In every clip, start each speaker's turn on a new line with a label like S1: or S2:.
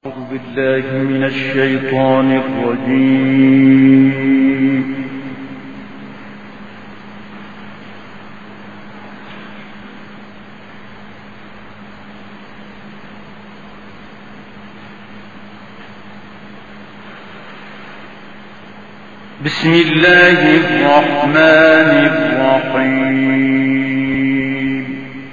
S1: أعوذ بالله من الشيطان الرجيم. بسم الله الرحمن الرحيم.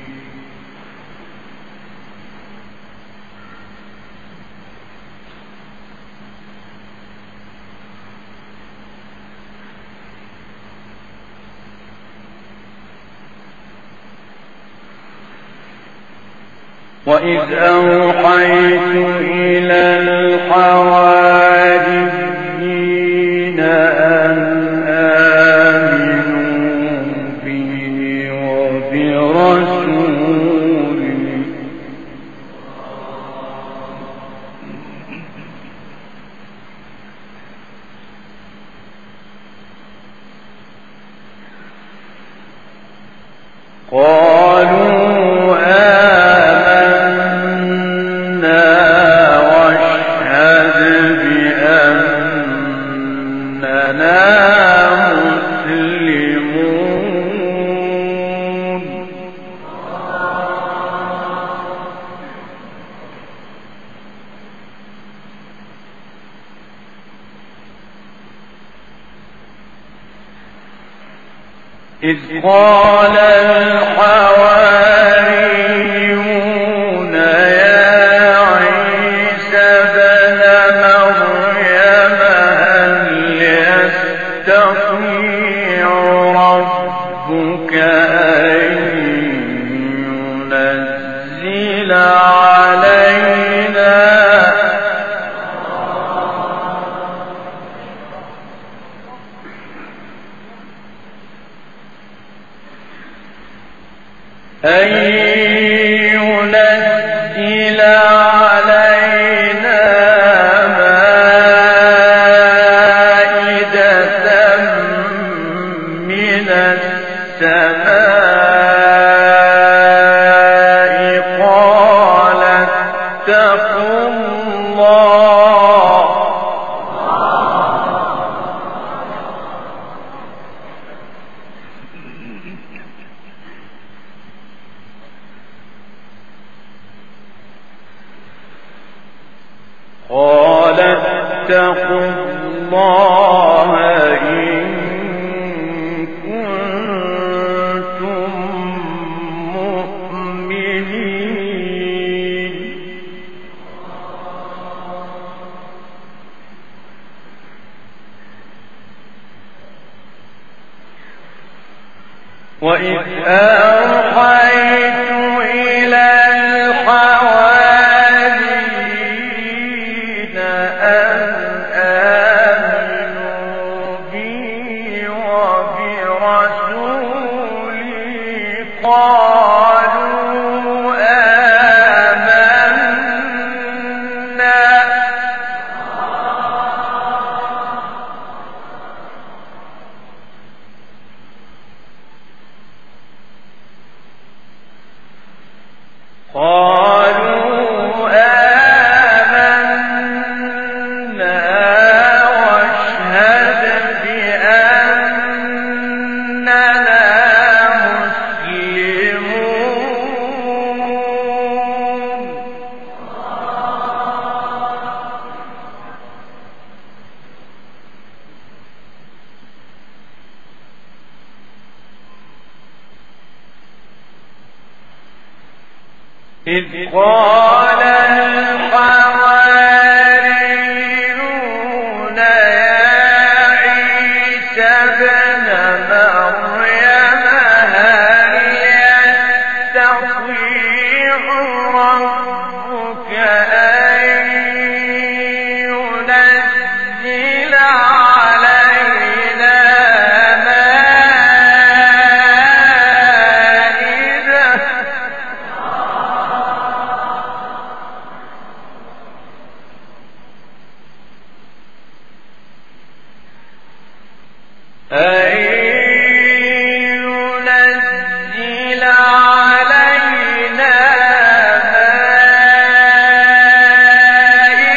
S1: وإذ أوحيت إلى الحواريين أن آمنوا بي وبرسولي قالوا إذ قال الحواريون يا عيسى ابن مريم هل يستطيع ربك أن ينزل علينا مائدة من السماء قال اتقوا الله إن كنتم مؤمنين. وإذ أوحيت إلى الحواريين أن آمنوا بي وبرسولي قالوا آمنا واشهد بأننا مسلمون. إذ قال الحواريون يا عيسى ابن مريم هل يستطيع ربك أن ينزل علينا مائدة علينا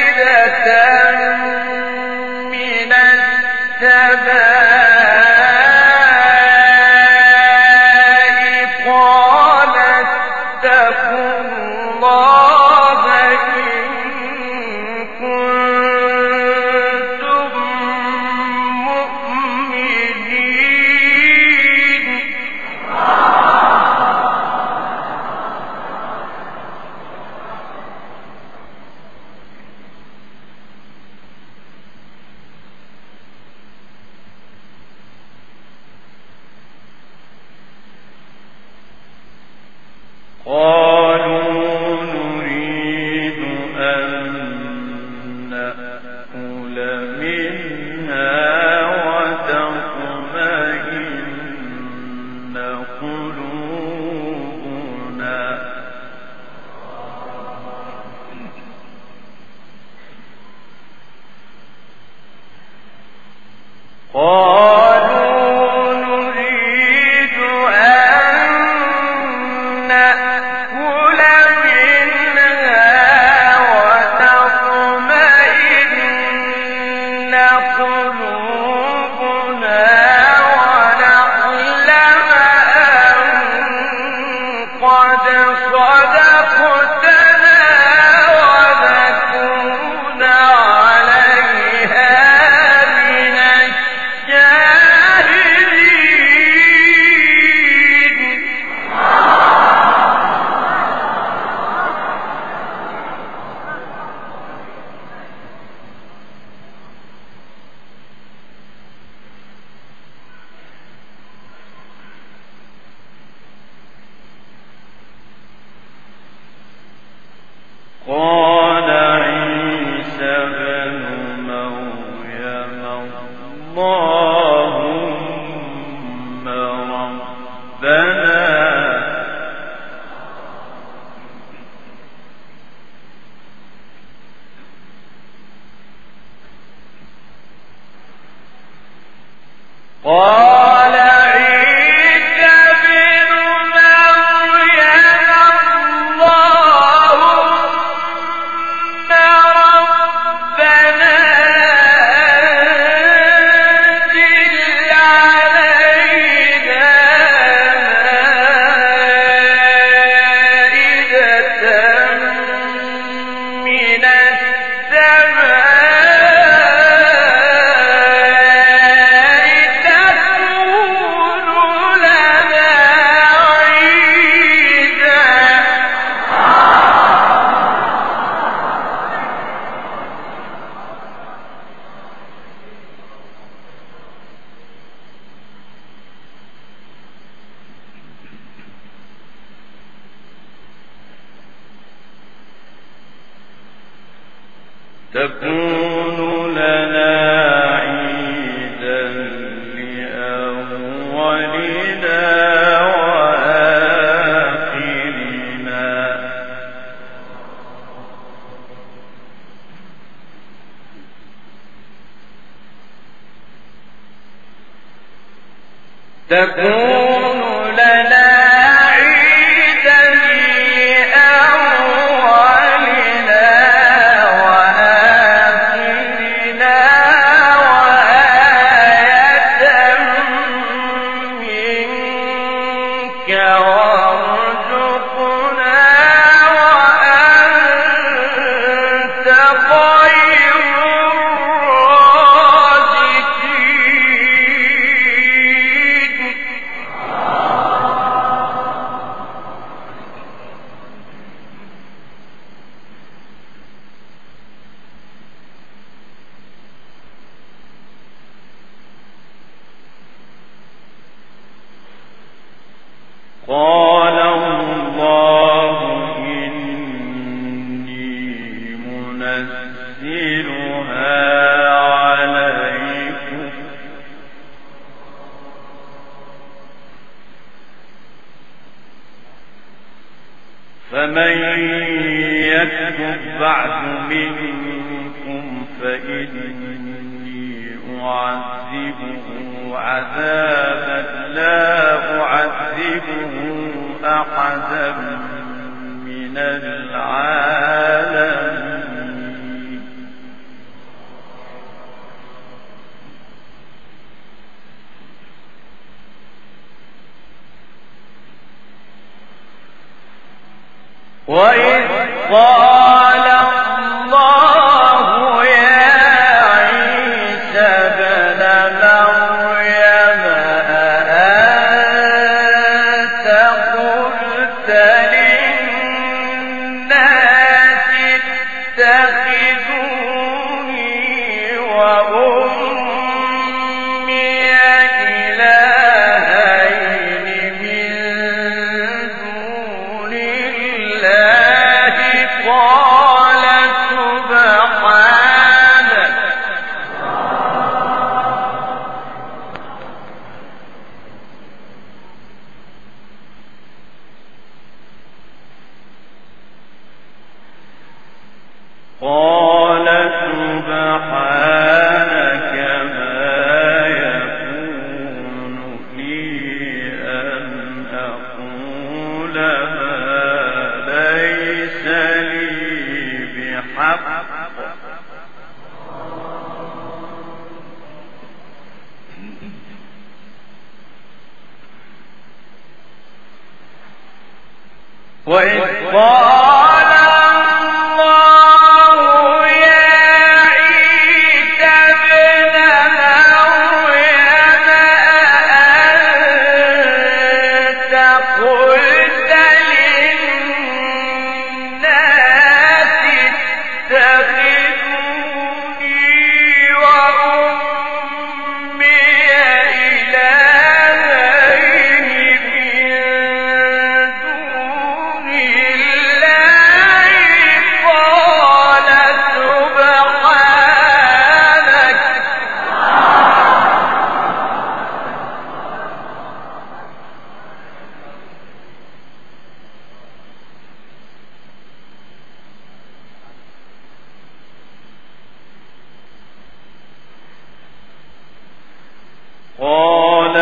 S1: تكون لنا عيدا لأولنا وآخرنا تكون لنا عيدا لأولنا وآخرنا وآية منك وارزقنا وأنت خير الرازقين. قال الله إني منزلها عليكم فمن يكفر بعد منكم فإني أعذبه عذابا لا أعذبه أحدا من العالمين. وإذ قال الله يا عيسى ابن مريم أأنت قلت للناس اتخذوني وأمي إلهين من دون الله قال سبحانك وإذ قال الله يا عيسى ابن مريم أأنت قلت للناس اتخذوني وأمي إلهين من دون قال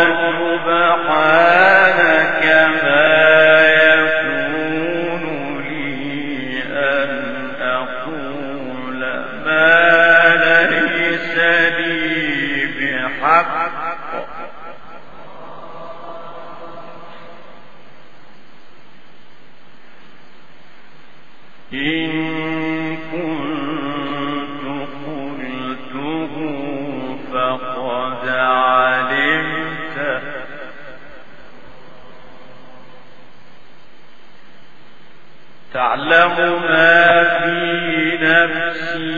S1: سبحانك ما يكون لي أن أقول ما ليس لي بحق إن كنت قلته فقد علمته تعلم ما في نفسي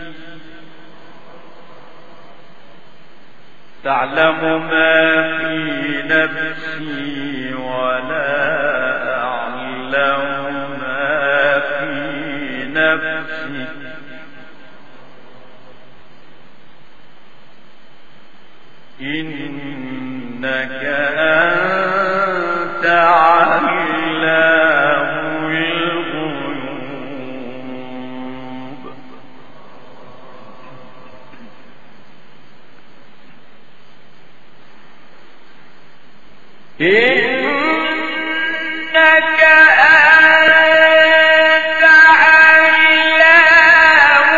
S1: ولا أعلم ما في نفسك إنك أنت علام الغيوب إنك أنت علام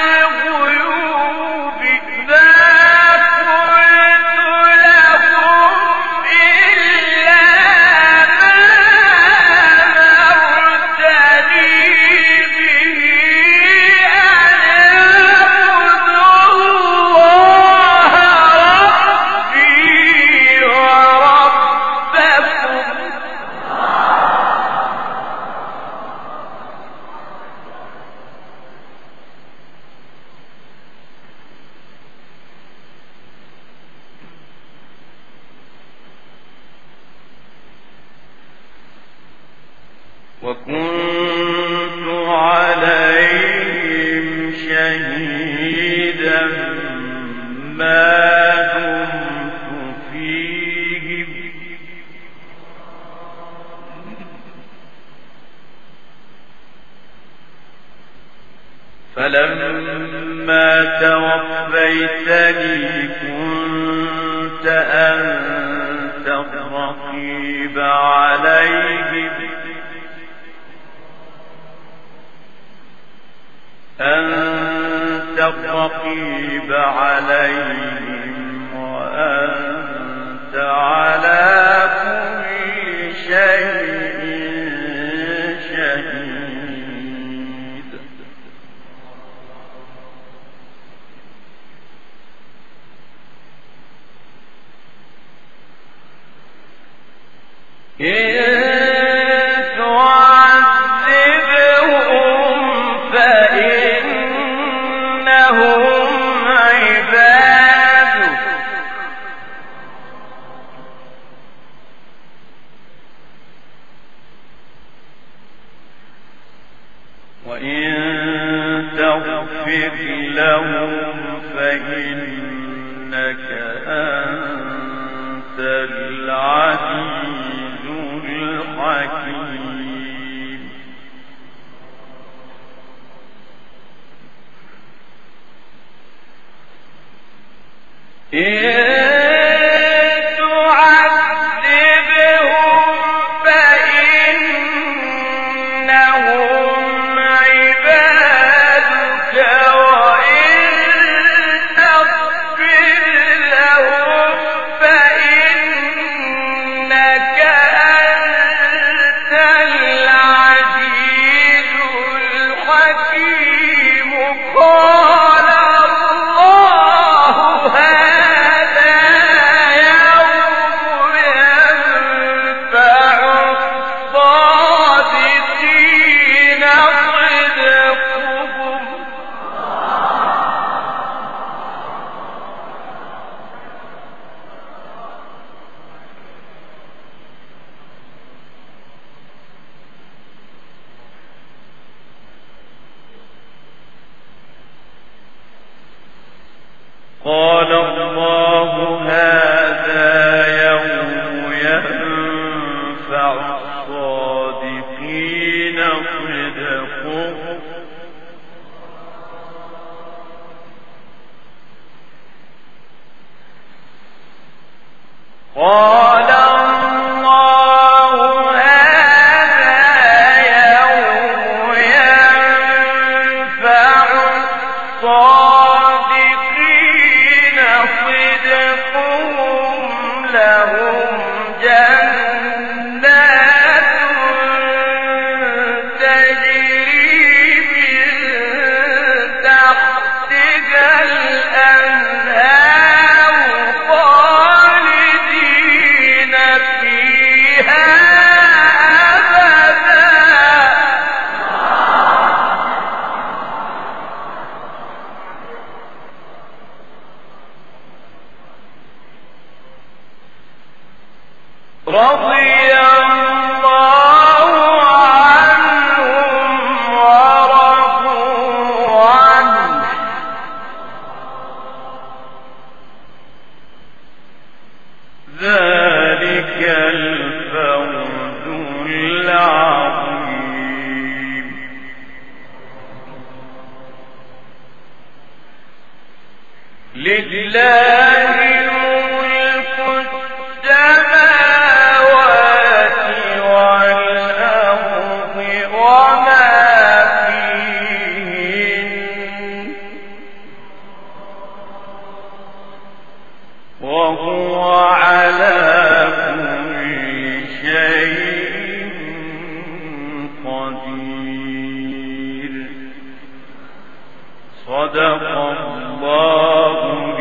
S1: الغيوب ما قلت لهم إلا ما أمرتني به أن أعبد الله ربي وربكم وكنت عليهم شهيدا ما دمت فيهم فلما توفيتني كنت أنت الرقيب عليهم وأنت على كل شيء شهيد وإن تغفر لهم فإنك أنت العزيز الحكيم قال الله هذا يوم ينفع الصادقين صدقهم قال الله هذا يوم ينفع الصادقين صدقهم لهم جنات تجري من تحتها الأنهار خالدين فيها أبدا رضي الله عنهم ورضوا عنه ذلك الفوز العظيم لله ملك السماوات والأرض وما فيهن وهو على كل شيء قدير صدق الله